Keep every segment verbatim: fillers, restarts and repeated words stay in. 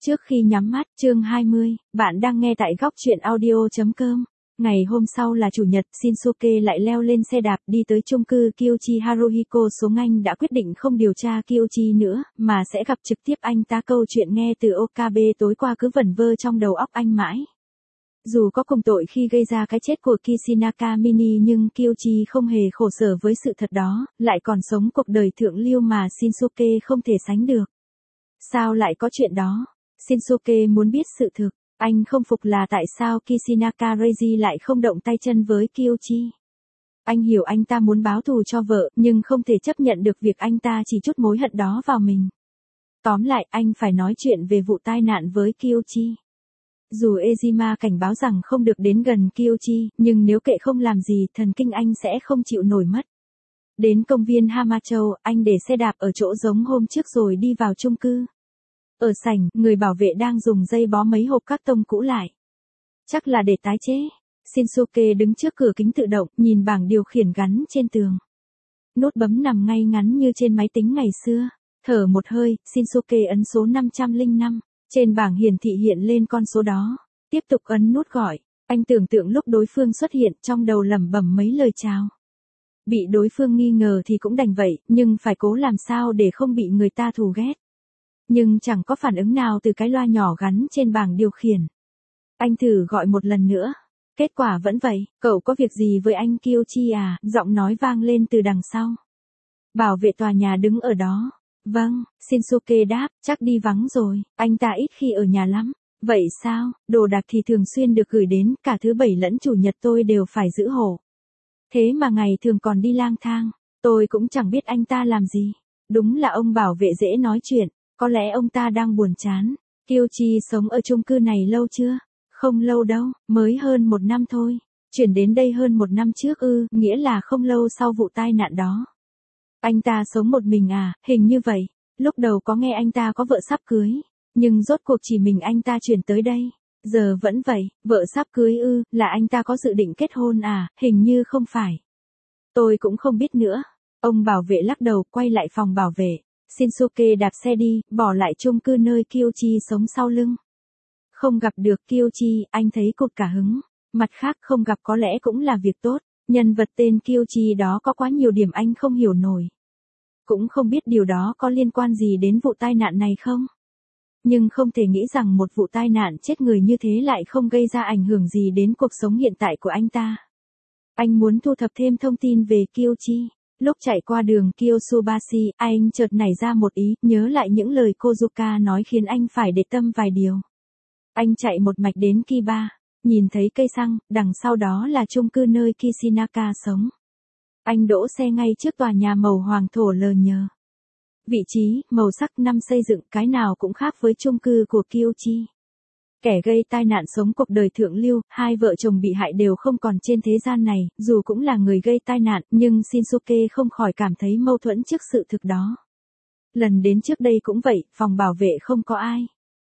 Trước khi nhắm mắt, chương hai mươi, bạn đang nghe tại góc truyện audio chấm com. Ngày hôm sau là chủ nhật, Shinsuke lại leo lên xe đạp đi tới chung cư Kyochi Haruhiko. Số anh đã quyết định không điều tra Kyochi nữa, mà sẽ gặp trực tiếp anh ta. Câu chuyện nghe từ Okabe tối qua cứ vẩn vơ trong đầu óc anh mãi. Dù có cùng tội khi gây ra cái chết của Kishinaka Mini nhưng Kyochi không hề khổ sở với sự thật đó, lại còn sống cuộc đời thượng lưu mà Shinsuke không thể sánh được. Sao lại có chuyện đó? Shinsuke muốn biết sự thực. Anh không phục là tại sao Kishinaka Reiji lại không động tay chân với Kyochi. Anh hiểu anh ta muốn báo thù cho vợ, nhưng không thể chấp nhận được việc anh ta chỉ trút mối hận đó vào mình. Tóm lại, anh phải nói chuyện về vụ tai nạn với Kyochi. Dù Ejima cảnh báo rằng không được đến gần Kyochi, nhưng nếu kệ không làm gì, thần kinh anh sẽ không chịu nổi mất. Đến công viên Hamacho, anh để xe đạp ở chỗ giống hôm trước rồi đi vào chung cư. Ở sảnh, người bảo vệ đang dùng dây bó mấy hộp các tông cũ lại. Chắc là để tái chế. Shinsuke đứng trước cửa kính tự động, nhìn bảng điều khiển gắn trên tường. Nút bấm nằm ngay ngắn như trên máy tính ngày xưa. Thở một hơi, Shinsuke ấn số năm trăm lẻ năm. Trên bảng hiển thị hiện lên con số đó. Tiếp tục ấn nút gọi. Anh tưởng tượng lúc đối phương xuất hiện, trong đầu lẩm bẩm mấy lời chào. Bị đối phương nghi ngờ thì cũng đành vậy, nhưng phải cố làm sao để không bị người ta thù ghét. Nhưng chẳng có phản ứng nào từ cái loa nhỏ gắn trên bảng điều khiển. Anh thử gọi một lần nữa. Kết quả vẫn vậy. Cậu có việc gì với anh Kyochi à? Giọng nói vang lên từ đằng sau. Bảo vệ tòa nhà đứng ở đó. Vâng, Shinsuke đáp, chắc đi vắng rồi. Anh ta ít khi ở nhà lắm. Vậy sao? Đồ đạc thì thường xuyên được gửi đến, cả thứ bảy lẫn chủ nhật tôi đều phải giữ hộ. Thế mà ngày thường còn đi lang thang. Tôi cũng chẳng biết anh ta làm gì. Đúng là ông bảo vệ dễ nói chuyện. Có lẽ ông ta đang buồn chán. Kyochi sống ở chung cư này lâu chưa? Không lâu đâu, mới hơn một năm thôi. Chuyển đến đây hơn một năm trước ư, nghĩa là không lâu sau vụ tai nạn đó. Anh ta sống một mình à, hình như vậy. Lúc đầu có nghe anh ta có vợ sắp cưới. Nhưng rốt cuộc chỉ mình anh ta chuyển tới đây. Giờ vẫn vậy, vợ sắp cưới ư, là anh ta có dự định kết hôn à, hình như không phải. Tôi cũng không biết nữa. Ông bảo vệ lắc đầu, quay lại phòng bảo vệ. Shinsuke đạp xe đi, bỏ lại chung cư nơi Kyochi sống sau lưng. Không gặp được Kyochi, anh thấy cụt cả hứng. Mặt khác không gặp có lẽ cũng là việc tốt. Nhân vật tên Kyochi đó có quá nhiều điểm anh không hiểu nổi. Cũng không biết điều đó có liên quan gì đến vụ tai nạn này không. Nhưng không thể nghĩ rằng một vụ tai nạn chết người như thế lại không gây ra ảnh hưởng gì đến cuộc sống hiện tại của anh ta. Anh muốn thu thập thêm thông tin về Kyochi. Lúc chạy qua đường Kyosubashi, anh chợt nảy ra một ý, nhớ lại những lời Kozuka nói khiến anh phải để tâm vài điều. Anh chạy một mạch đến Kiba, nhìn thấy cây xăng, đằng sau đó là chung cư nơi Kishinaka sống. Anh đỗ xe ngay trước tòa nhà màu hoàng thổ lờ nhờ. Vị trí, màu sắc, năm xây dựng, cái nào cũng khác với chung cư của Kyochi. Kẻ gây tai nạn sống cuộc đời thượng lưu, hai vợ chồng bị hại đều không còn trên thế gian này, dù cũng là người gây tai nạn, nhưng Shinsuke không khỏi cảm thấy mâu thuẫn trước sự thực đó. Lần đến trước đây cũng vậy, phòng bảo vệ không có ai.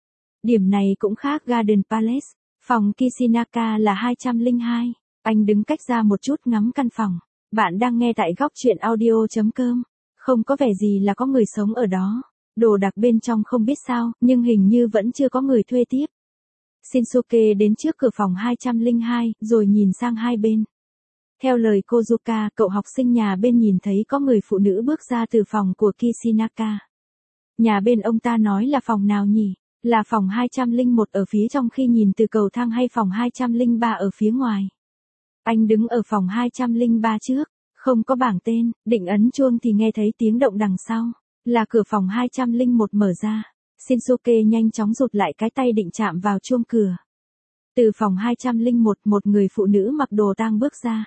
Điểm này cũng khác Garden Palace, phòng Kishinaka là hai trăm lẻ hai. Anh đứng cách ra một chút ngắm căn phòng. Bạn đang nghe tại góc truyện audio chấm com. Không có vẻ gì là có người sống ở đó. Đồ đạc bên trong không biết sao, nhưng hình như vẫn chưa có người thuê tiếp. Shinsuke đến trước cửa phòng hai trăm lẻ hai, rồi nhìn sang hai bên. Theo lời Kozuka, cậu học sinh nhà bên nhìn thấy có người phụ nữ bước ra từ phòng của Kishinaka. Nhà bên ông ta nói là phòng nào nhỉ? Là phòng hai trăm lẻ một ở phía trong khi nhìn từ cầu thang hay phòng hai trăm lẻ ba ở phía ngoài? Anh đứng ở phòng hai trăm lẻ ba trước, không có bảng tên, định ấn chuông thì nghe thấy tiếng động đằng sau. Là cửa phòng hai trăm lẻ một mở ra. Shinsuke nhanh chóng rụt lại cái tay định chạm vào chuông cửa. Từ phòng hai trăm lẻ một, một người phụ nữ mặc đồ tang bước ra.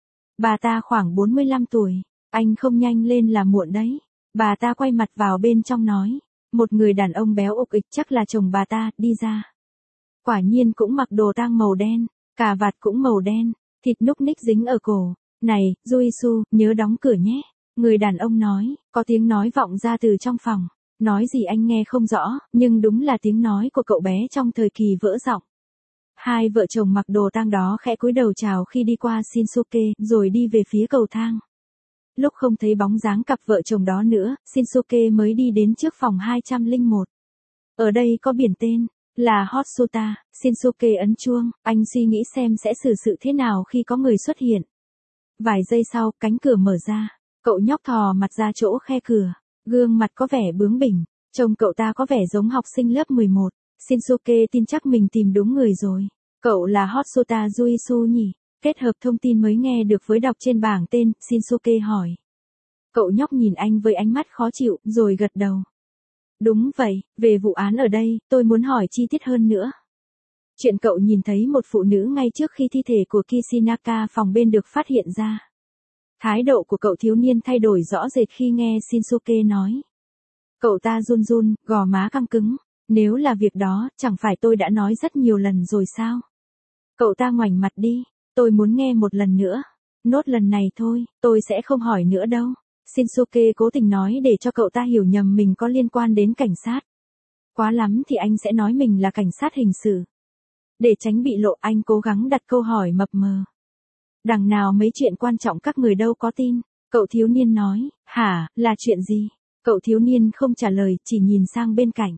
Bà ta khoảng bốn mươi lăm tuổi. Anh không nhanh lên là muộn đấy. Bà ta quay mặt vào bên trong nói. Một người đàn ông béo ục ịch chắc là chồng bà ta, đi ra. Quả nhiên cũng mặc đồ tang màu đen, cà vạt cũng màu đen, thịt núc ních dính ở cổ. Này, Juisu, nhớ đóng cửa nhé. Người đàn ông nói, có tiếng nói vọng ra từ trong phòng. Nói gì anh nghe không rõ, nhưng đúng là tiếng nói của cậu bé trong thời kỳ vỡ giọng. Hai vợ chồng mặc đồ tang đó khẽ cúi đầu chào khi đi qua Shinsuke, rồi đi về phía cầu thang. Lúc không thấy bóng dáng cặp vợ chồng đó nữa, Shinsuke mới đi đến trước phòng hai trăm lẻ một. Ở đây có biển tên là Hotsuta. Shinsuke ấn chuông, anh suy nghĩ xem sẽ xử sự thế nào khi có người xuất hiện. Vài giây sau, cánh cửa mở ra. Cậu nhóc thò mặt ra chỗ khe cửa. Gương mặt có vẻ bướng bỉnh. Trông cậu ta có vẻ giống học sinh lớp mười một. Shinsuke tin chắc mình tìm đúng người rồi. Cậu là Hotsuta Juisu nhỉ? Kết hợp thông tin mới nghe được với đọc trên bảng tên, Shinsuke hỏi. Cậu nhóc nhìn anh với ánh mắt khó chịu, rồi gật đầu. Đúng vậy, về vụ án ở đây, tôi muốn hỏi chi tiết hơn nữa. Chuyện cậu nhìn thấy một phụ nữ ngay trước khi thi thể của Kishinaka phòng bên được phát hiện ra. Thái độ của cậu thiếu niên thay đổi rõ rệt khi nghe Shinsuke nói. Cậu ta run run, gò má căng cứng. Nếu là việc đó, chẳng phải tôi đã nói rất nhiều lần rồi sao? Cậu ta ngoảnh mặt đi. Tôi muốn nghe một lần nữa. Nốt lần này thôi, tôi sẽ không hỏi nữa đâu. Shinsuke cố tình nói để cho cậu ta hiểu nhầm mình có liên quan đến cảnh sát. Quá lắm thì anh sẽ nói mình là cảnh sát hình sự. Để tránh bị lộ, anh cố gắng đặt câu hỏi mập mờ. Đằng nào mấy chuyện quan trọng các người đâu có tin. Cậu thiếu niên nói, hả, là chuyện gì? Cậu thiếu niên không trả lời, chỉ nhìn sang bên cạnh.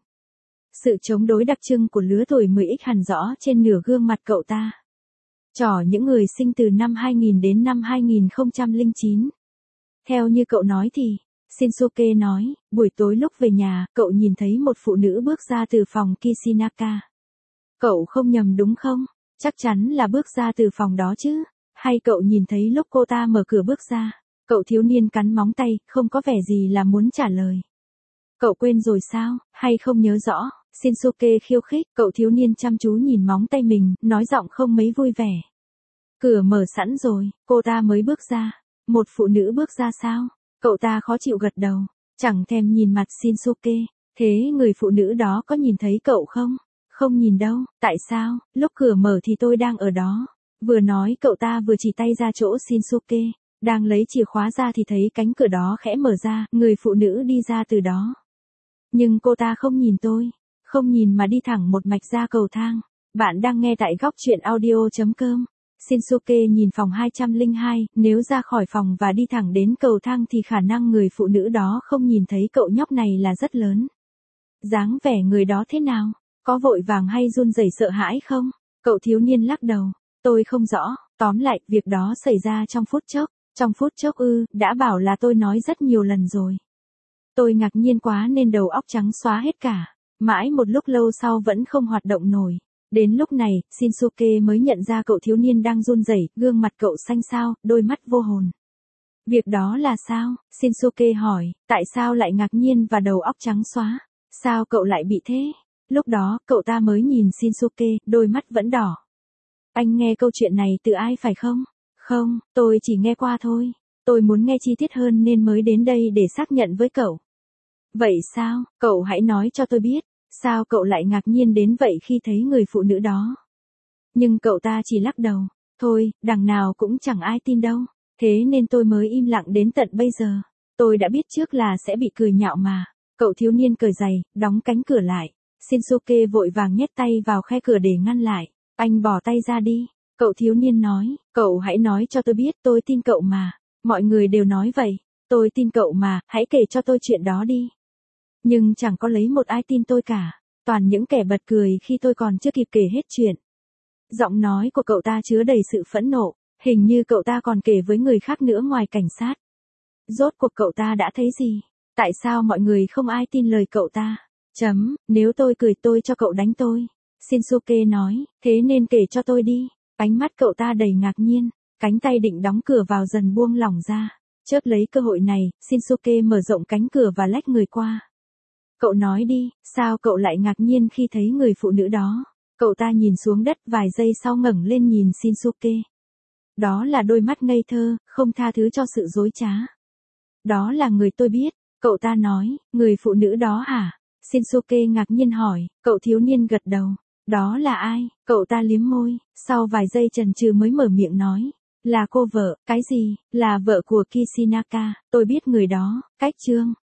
Sự chống đối đặc trưng của lứa tuổi mười x hằn rõ trên nửa gương mặt cậu ta. Trò những người sinh từ năm hai nghìn đến năm hai nghìn không trăm lẻ chín. Theo như cậu nói thì, Shinsuke nói, buổi tối lúc về nhà, cậu nhìn thấy một phụ nữ bước ra từ phòng Kishinaka. Cậu không nhầm đúng không? Chắc chắn là bước ra từ phòng đó chứ. Hay cậu nhìn thấy lúc cô ta mở cửa bước ra? Cậu thiếu niên cắn móng tay, không có vẻ gì là muốn trả lời. Cậu quên rồi sao, hay không nhớ rõ? Shinsuke khiêu khích, cậu thiếu niên chăm chú nhìn móng tay mình, nói giọng không mấy vui vẻ. Cửa mở sẵn rồi, cô ta mới bước ra. Một phụ nữ bước ra sao? Cậu ta khó chịu gật đầu, chẳng thèm nhìn mặt Shinsuke. Thế người phụ nữ đó có nhìn thấy cậu không? Không nhìn đâu, tại sao? Lúc cửa mở thì tôi đang ở đó. Vừa nói cậu ta vừa chỉ tay ra chỗ Shinsuke. Đang lấy chìa khóa ra thì thấy cánh cửa đó khẽ mở ra, người phụ nữ đi ra từ đó. Nhưng cô ta không nhìn tôi, không nhìn mà đi thẳng một mạch ra cầu thang. Bạn đang nghe tại góc truyện audio chấm com. Shinsuke nhìn phòng hai trăm lẻ hai, nếu ra khỏi phòng và đi thẳng đến cầu thang thì khả năng người phụ nữ đó không nhìn thấy cậu nhóc này là rất lớn. Dáng vẻ người đó thế nào? Có vội vàng hay run rẩy sợ hãi không? Cậu thiếu niên lắc đầu. Tôi không rõ, tóm lại, việc đó xảy ra trong phút chốc. Trong phút chốc ư, đã bảo là tôi nói rất nhiều lần rồi. Tôi ngạc nhiên quá nên đầu óc trắng xóa hết cả. Mãi một lúc lâu sau vẫn không hoạt động nổi. Đến lúc này, Shinsuke mới nhận ra cậu thiếu niên đang run rẩy, gương mặt cậu xanh xao, đôi mắt vô hồn. Việc đó là sao? Shinsuke hỏi, tại sao lại ngạc nhiên và đầu óc trắng xóa? Sao cậu lại bị thế? Lúc đó, cậu ta mới nhìn Shinsuke, đôi mắt vẫn đỏ. Anh nghe câu chuyện này từ ai phải không? Không, tôi chỉ nghe qua thôi. Tôi muốn nghe chi tiết hơn nên mới đến đây để xác nhận với cậu. Vậy sao? Cậu hãy nói cho tôi biết. Sao cậu lại ngạc nhiên đến vậy khi thấy người phụ nữ đó? Nhưng cậu ta chỉ lắc đầu. Thôi, đằng nào cũng chẳng ai tin đâu. Thế nên tôi mới im lặng đến tận bây giờ. Tôi đã biết trước là sẽ bị cười nhạo mà. Cậu thiếu niên cởi giày, đóng cánh cửa lại. Shinsuke vội vàng nhét tay vào khe cửa để ngăn lại. Anh bỏ tay ra đi. Cậu thiếu niên nói, cậu hãy nói cho tôi biết, tôi tin cậu mà. Mọi người đều nói vậy. Tôi tin cậu mà, hãy kể cho tôi chuyện đó đi. Nhưng chẳng có lấy một ai tin tôi cả. Toàn những kẻ bật cười khi tôi còn chưa kịp kể hết chuyện. Giọng nói của cậu ta chứa đầy sự phẫn nộ. Hình như cậu ta còn kể với người khác nữa ngoài cảnh sát. Rốt cuộc cậu ta đã thấy gì? Tại sao mọi người không ai tin lời cậu ta? Chấm, nếu tôi cười tôi cho cậu đánh tôi. Shinsuke nói, thế nên kể cho tôi đi. Ánh mắt cậu ta đầy ngạc nhiên. Cánh tay định đóng cửa vào dần buông lỏng ra. Chớp lấy cơ hội này, Shinsuke mở rộng cánh cửa và lách người qua. Cậu nói đi, sao cậu lại ngạc nhiên khi thấy người phụ nữ đó? Cậu ta nhìn xuống đất vài giây sau ngẩng lên nhìn Shinsuke. Đó là đôi mắt ngây thơ, không tha thứ cho sự dối trá. Đó là người tôi biết, cậu ta nói, người phụ nữ đó hả? Shinsuke ngạc nhiên hỏi, cậu thiếu niên gật đầu. Đó là ai? Cậu ta liếm môi, sau vài giây chần chừ mới mở miệng nói. Là cô vợ, cái gì? Là vợ của Kishinaka, tôi biết người đó, cách chương.